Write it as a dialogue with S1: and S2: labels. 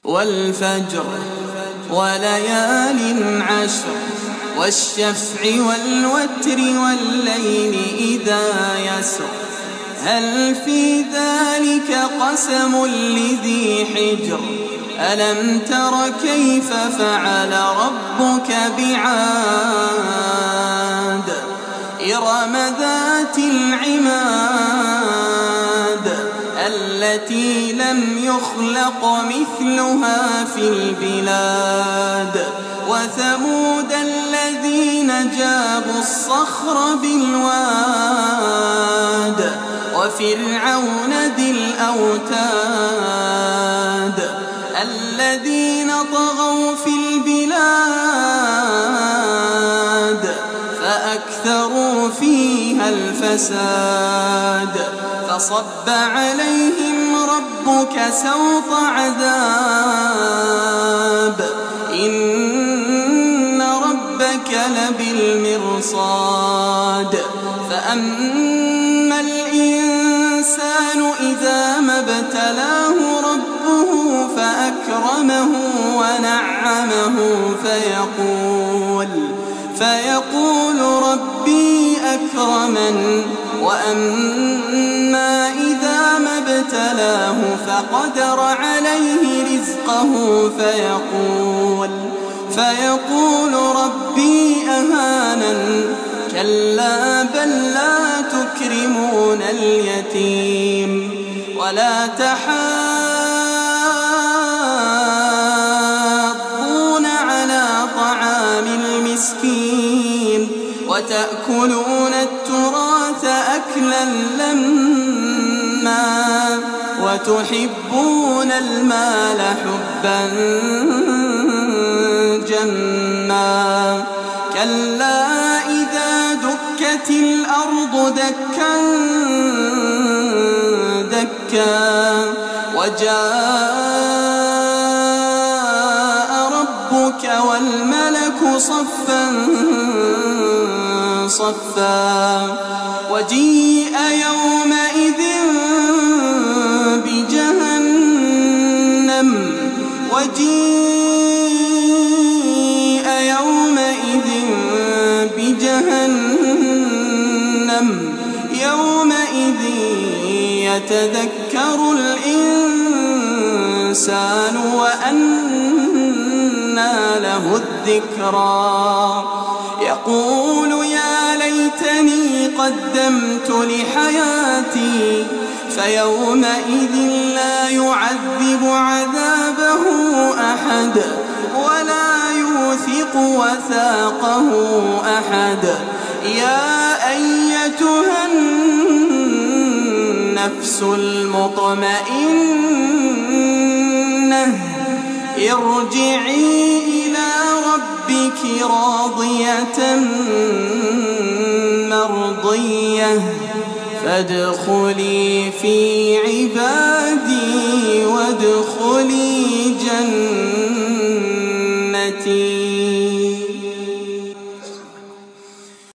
S1: والفجر وليال عشر والشفع والوتر والليل إذا يسر هل في ذلك قسم لذي حجر ألم تر كيف فعل ربك بعاد إرم ذات العماد التي لم يخلق مثلها في البلاد وثمود الذين جابوا الصخر بالواد وفرعون ذي الأوتاد الذين طغوا في البلاد فأكثروا فيها الفساد فصب عليهم ربك سوط عذاب إن ربك لبالمرصاد فأما الإنسان إذا ما ابتلاه ربه فأكرمه ونعمه فيقول ربي أكرمن وأما إذا ما ابتلاه فقدر عليه رزقه فيقول ربي أهانن كلا بل لا تكرمون اليتيم ولا تحاضون على طعام المسكين وتأكلون التراث أكلا لما وتحبون المال حبا جما كلا إذا دكت الأرض دكا دكا وجاء ربك والملك صفا صفا وجيء يومئذ بجهنم يومئذ يتذكر الإنسان وأنى له الذكرى يقول يا ليتني قدمت لحياتي فيومئذ لا يعذب عذابه أحد ولا يوثق وثاقه أحد يا أيتها النفس المطمئنة ارجعي إلى ربك راضية مرضية فادخلي في عبادي